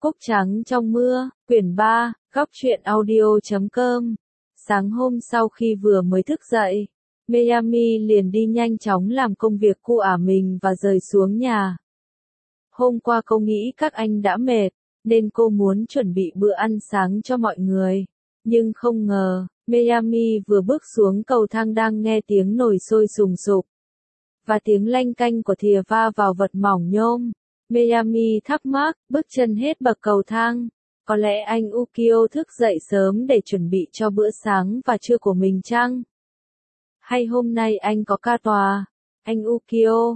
Cúc trắng trong mưa, quyển 3, góc truyện audio.com. Sáng hôm sau khi vừa mới thức dậy, Miami liền đi nhanh chóng làm công việc của mình và rời xuống nhà. Hôm qua cô nghĩ các anh đã mệt, nên cô muốn chuẩn bị bữa ăn sáng cho mọi người. Nhưng không ngờ, Miami vừa bước xuống cầu thang đang nghe tiếng nồi sôi sùng sục. Và tiếng lanh canh của thìa va vào vật mỏng nhôm. Miami thắc mắc, bước chân hết bậc cầu thang. Có lẽ anh Ukio thức dậy sớm để chuẩn bị cho bữa sáng và trưa của mình chăng? Hay hôm nay anh có ca tòa? Anh Ukio,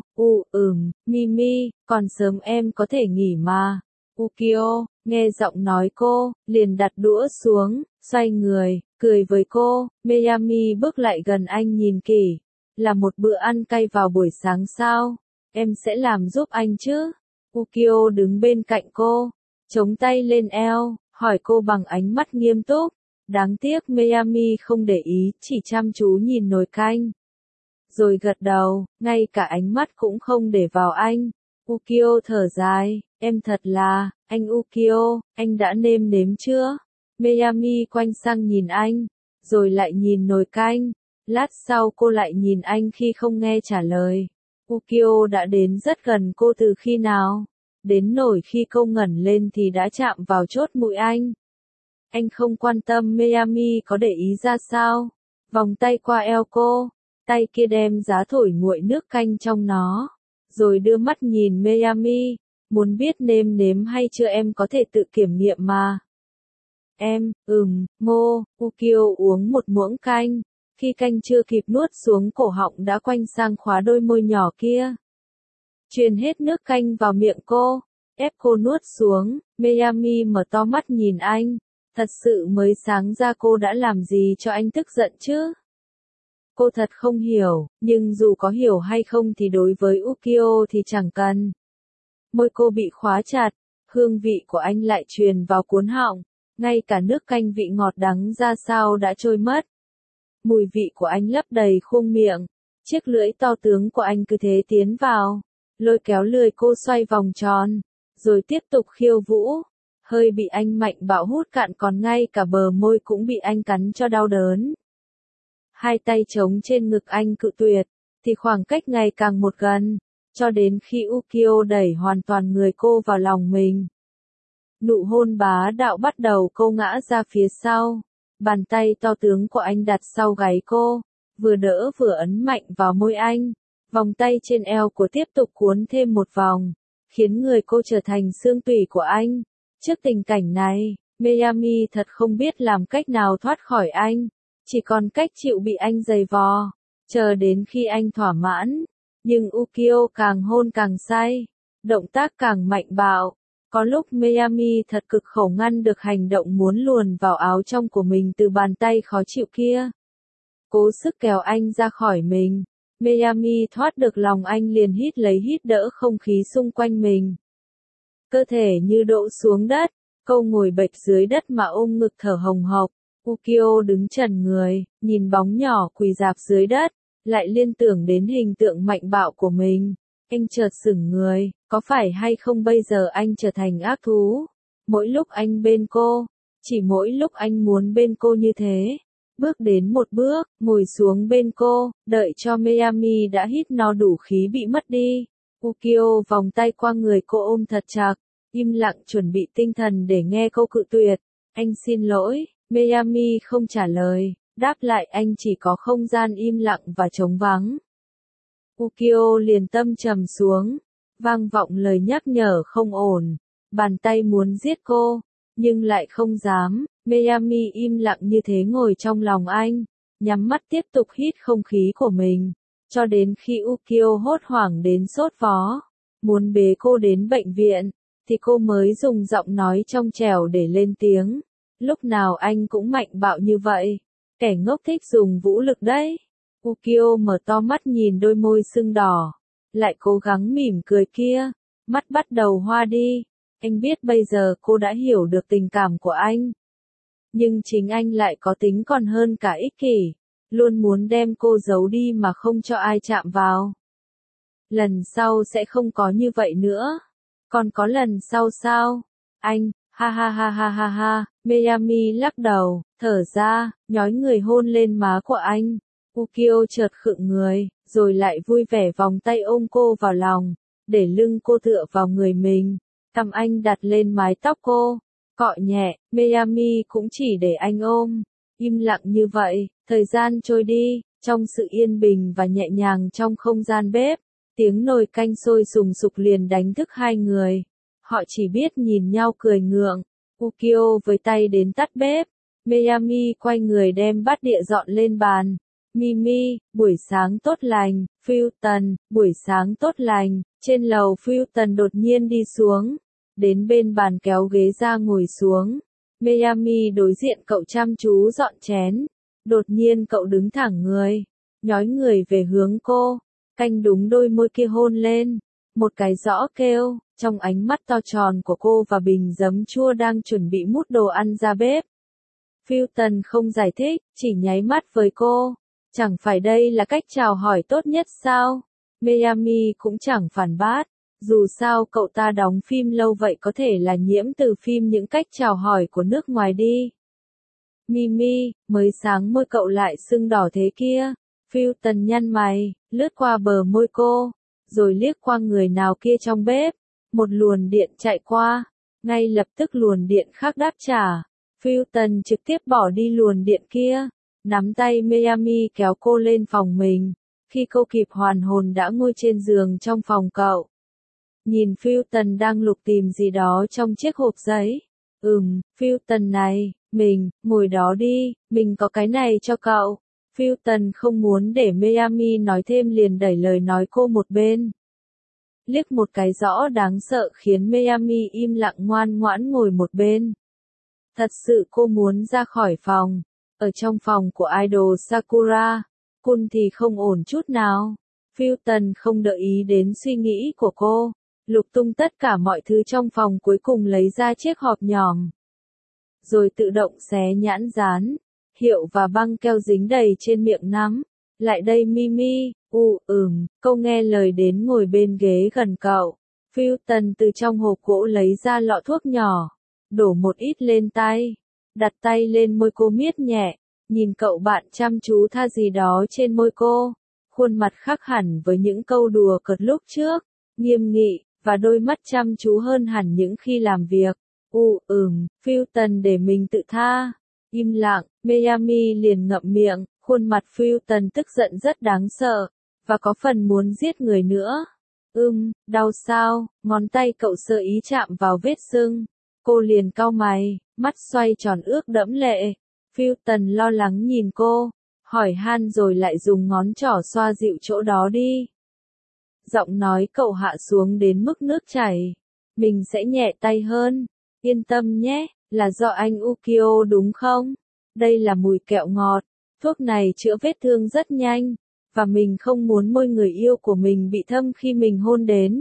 Mimi, còn sớm em có thể nghỉ mà. Ukio, nghe giọng nói cô, liền đặt đũa xuống, xoay người, cười với cô. Miami bước lại gần anh nhìn kỹ. Là một bữa ăn cay vào buổi sáng sao? Em sẽ làm giúp anh chứ? Ukio đứng bên cạnh cô, chống tay lên eo, hỏi cô bằng ánh mắt nghiêm túc. Đáng tiếc Miami không để ý, chỉ chăm chú nhìn nồi canh. Rồi gật đầu, ngay cả ánh mắt cũng không để vào anh. Ukio thở dài, em thật là, anh Ukio, anh đã nêm nếm chưa? Miami quay sang nhìn anh, rồi lại nhìn nồi canh. Lát sau cô lại nhìn anh khi không nghe trả lời. Ukio đã đến rất gần cô từ khi nào? Đến nỗi khi cô ngẩng lên thì đã chạm vào chốt mũi anh. Anh không quan tâm Miami có để ý ra sao. Vòng tay qua eo cô, tay kia đem giá thổi nguội nước canh trong nó. Rồi đưa mắt nhìn Miami, muốn biết nêm nếm hay chưa em có thể tự kiểm nghiệm mà. Em, Ukio uống một muỗng canh. Khi canh chưa kịp nuốt xuống cổ họng đã quanh sang khóa đôi môi nhỏ kia. Truyền hết nước canh vào miệng cô, ép cô nuốt xuống. Miami mở to mắt nhìn anh. Thật sự mới sáng ra cô đã làm gì cho anh tức giận chứ? Cô thật không hiểu, nhưng dù có hiểu hay không thì đối với Ukio thì chẳng cần. Môi cô bị khóa chặt, hương vị của anh lại truyền vào cuốn họng. Ngay cả nước canh vị ngọt đắng ra sao đã trôi mất. Mùi vị của anh lấp đầy khuôn miệng. Chiếc lưỡi to tướng của anh cứ thế tiến vào, lôi kéo lưỡi cô xoay vòng tròn, rồi tiếp tục khiêu vũ. Hơi bị anh mạnh bạo hút cạn, còn ngay cả bờ môi cũng bị anh cắn cho đau đớn. Hai tay trống trên ngực anh cự tuyệt, thì khoảng cách ngày càng một gần, cho đến khi Ukio đẩy hoàn toàn người cô vào lòng mình. Nụ hôn bá đạo bắt đầu, cô ngã ra phía sau. Bàn tay to tướng của anh đặt sau gáy cô, vừa đỡ vừa ấn mạnh vào môi anh. Vòng tay trên eo của tiếp tục cuốn thêm một vòng, khiến người cô trở thành xương tủy của anh. Trước tình cảnh này, Miami thật không biết làm cách nào thoát khỏi anh, chỉ còn cách chịu bị anh giày vò, chờ đến khi anh thỏa mãn. Nhưng Ukio càng hôn càng say, động tác càng mạnh bạo. Có lúc Miami thật cực khổ ngăn được hành động muốn luồn vào áo trong của mình từ bàn tay khó chịu kia. Cố sức kéo anh ra khỏi mình. Miami thoát được lòng anh liền hít lấy hít đỡ không khí xung quanh mình. Cơ thể như đổ xuống đất, cô ngồi bệt dưới đất mà ôm ngực thở hồng hộc. Ukio đứng chần người, nhìn bóng nhỏ quỳ rạp dưới đất, lại liên tưởng đến hình tượng mạnh bạo của mình. Anh chợt sững người, có phải hay không bây giờ anh trở thành ác thú? Mỗi lúc anh bên cô, chỉ mỗi lúc anh muốn bên cô như thế. Bước đến một bước, ngồi xuống bên cô, đợi cho Miami đã hít no đủ khí bị mất đi. Ukio vòng tay qua người cô ôm thật chặt, im lặng chuẩn bị tinh thần để nghe cô cự tuyệt. Anh xin lỗi. Miami không trả lời, đáp lại anh chỉ có không gian im lặng và trống vắng. Ukio liền tâm trầm xuống, vang vọng lời nhắc nhở không ổn. Bàn tay muốn giết cô, nhưng lại không dám. Miami im lặng như thế ngồi trong lòng anh, nhắm mắt tiếp tục hít không khí của mình, cho đến khi Ukio hốt hoảng đến sốt vó, muốn bế cô đến bệnh viện, thì cô mới dùng giọng nói trong trẻo để lên tiếng. Lúc nào anh cũng mạnh bạo như vậy, kẻ ngốc thích dùng vũ lực đấy. Ukio mở to mắt nhìn đôi môi sưng đỏ, lại cố gắng mỉm cười kia, mắt bắt đầu hoa đi. Anh biết bây giờ cô đã hiểu được tình cảm của anh. Nhưng chính anh lại có tính còn hơn cả ích kỷ, luôn muốn đem cô giấu đi mà không cho ai chạm vào. Lần sau sẽ không có như vậy nữa. Còn có lần sau sao? Anh, ha ha ha ha ha ha, Miami lắc đầu, thở ra, nhói người hôn lên má của anh. Ukyo chợt khựng người, rồi lại vui vẻ vòng tay ôm cô vào lòng, để lưng cô tựa vào người mình. Cằm anh đặt lên mái tóc cô, cọ nhẹ, Miami cũng chỉ để anh ôm. Im lặng như vậy, thời gian trôi đi, trong sự yên bình và nhẹ nhàng trong không gian bếp. Tiếng nồi canh sôi sùng sục liền đánh thức hai người. Họ chỉ biết nhìn nhau cười ngượng. Ukyo với tay đến tắt bếp. Miami quay người đem bát đĩa dọn lên bàn. Mimi, buổi sáng tốt lành. Fulton, buổi sáng tốt lành. Trên lầu Fulton đột nhiên đi xuống. Đến bên bàn kéo ghế ra ngồi xuống. Miami đối diện cậu chăm chú dọn chén. Đột nhiên cậu đứng thẳng người. Nhói người về hướng cô. Canh đúng đôi môi kia hôn lên. Một cái rõ kêu, trong ánh mắt to tròn của cô và bình giấm chua đang chuẩn bị múc đồ ăn ra bếp. Fulton không giải thích, chỉ nháy mắt với cô. Chẳng phải đây là cách chào hỏi tốt nhất sao? Miami cũng chẳng phản bác. Dù sao cậu ta đóng phim lâu vậy có thể là nhiễm từ phim những cách chào hỏi của nước ngoài đi. Mimi, mới sáng môi cậu lại sưng đỏ thế kia. Fulton nhăn mày, lướt qua bờ môi cô, rồi liếc qua người nào kia trong bếp. Một luồn điện chạy qua, ngay lập tức luồn điện khác đáp trả. Fulton trực tiếp bỏ đi luồn điện kia, nắm tay Miami kéo cô lên phòng mình. Khi cô kịp hoàn hồn đã ngồi trên giường trong phòng cậu. Nhìn Fulton đang lục tìm gì đó trong chiếc hộp giấy. Fulton này, mình, ngồi đó đi, mình có cái này cho cậu. Fulton không muốn để Miami nói thêm liền đẩy lời nói cô một bên. Liếc một cái rõ đáng sợ khiến Miami im lặng ngoan ngoãn ngồi một bên. Thật sự cô muốn ra khỏi phòng. Ở trong phòng của idol Sakura, Kun thì không ổn chút nào. Fulton không để ý đến suy nghĩ của cô. Lục tung tất cả mọi thứ trong phòng cuối cùng lấy ra chiếc hộp nhòm. Rồi tự động xé nhãn dán. Hiệu và băng keo dính đầy trên miệng nắm. Lại đây Mimi, câu nghe lời đến ngồi bên ghế gần cậu. Fulton từ trong hộp gỗ lấy ra lọ thuốc nhỏ. Đổ một ít lên tay. Đặt tay lên môi cô miết nhẹ. Nhìn cậu bạn chăm chú tha gì đó trên môi cô. Khuôn mặt khác hẳn với những câu đùa cợt lúc trước. Nghiêm nghị, và đôi mắt chăm chú hơn hẳn những khi làm việc. Fulton để mình tự tha. Im lặng, Miami liền ngậm miệng, khuôn mặt Fulton tức giận rất đáng sợ, và có phần muốn giết người nữa. Đau sao? Ngón tay cậu sơ ý chạm vào vết sưng. Cô liền cau mày, mắt xoay tròn ướt đẫm lệ. Fulton lo lắng nhìn cô, hỏi han rồi lại dùng ngón trỏ xoa dịu chỗ đó đi. Giọng nói cậu hạ xuống đến mức nước chảy. Mình sẽ nhẹ tay hơn. Yên tâm nhé, là do anh Ukyo đúng không? Đây là mùi kẹo ngọt. Thuốc này chữa vết thương rất nhanh. Và mình không muốn môi người yêu của mình bị thâm khi mình hôn đến.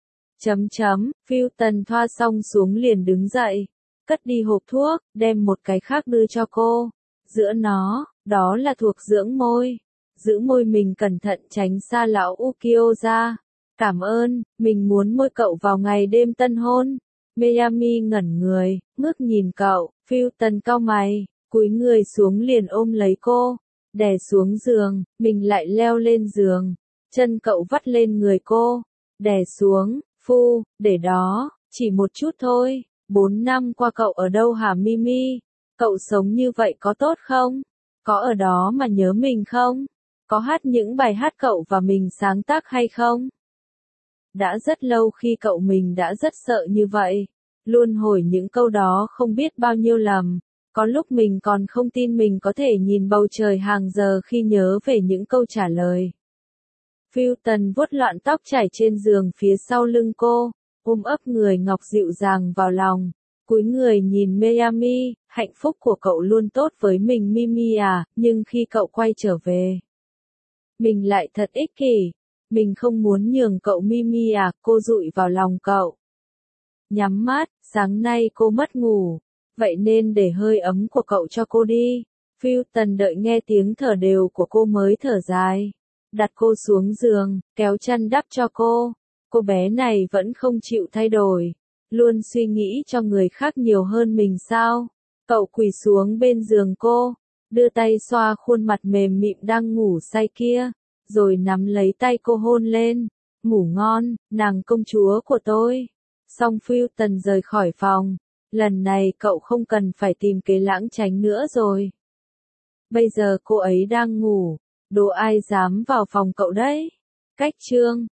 Fulton thoa xong xuống liền đứng dậy. Cất đi hộp thuốc, đem một cái khác đưa cho cô. Giữa nó, đó là thuộc dưỡng môi. Giữ môi mình cẩn thận tránh xa lão Ukyo ra. Cảm ơn, mình muốn môi cậu vào ngày đêm tân hôn. Miami ngẩn người, ngước nhìn cậu. Fulton cau mày, cúi người xuống liền ôm lấy cô. Đè xuống giường, mình lại leo lên giường. Chân cậu vắt lên người cô. Đè xuống, để đó, chỉ một chút thôi. 4 năm qua cậu ở đâu hả Mimi? Cậu sống như vậy có tốt không? Có ở đó mà nhớ mình không? Có hát những bài hát cậu và mình sáng tác hay không? Đã rất lâu khi cậu mình đã rất sợ như vậy. Luôn hỏi những câu đó không biết bao nhiêu lần. Có lúc mình còn không tin mình có thể nhìn bầu trời hàng giờ khi nhớ về những câu trả lời. Fulton vuốt loạn tóc chảy trên giường phía sau lưng cô, ôm ấp người ngọc dịu dàng vào lòng. Cúi người nhìn Miami, hạnh phúc của cậu luôn tốt với mình Mimi à, nhưng khi cậu quay trở về, mình lại thật ích kỷ. Mình không muốn nhường cậu Mimi à, cô dụi vào lòng cậu. Nhắm mắt, sáng nay cô mất ngủ, vậy nên để hơi ấm của cậu cho cô đi. Fulton đợi nghe tiếng thở đều của cô mới thở dài. Đặt cô xuống giường, kéo chăn đắp cho cô. Cô bé này vẫn không chịu thay đổi. Luôn suy nghĩ cho người khác nhiều hơn mình sao? Cậu quỳ xuống bên giường cô, đưa tay xoa khuôn mặt mềm mịn đang ngủ say kia, rồi nắm lấy tay cô hôn lên. Ngủ ngon, nàng công chúa của tôi. Xong Fulton rời khỏi phòng. Lần này cậu không cần phải tìm kế lãng tránh nữa rồi. Bây giờ cô ấy đang ngủ, đố ai dám vào phòng cậu đấy. Cách chương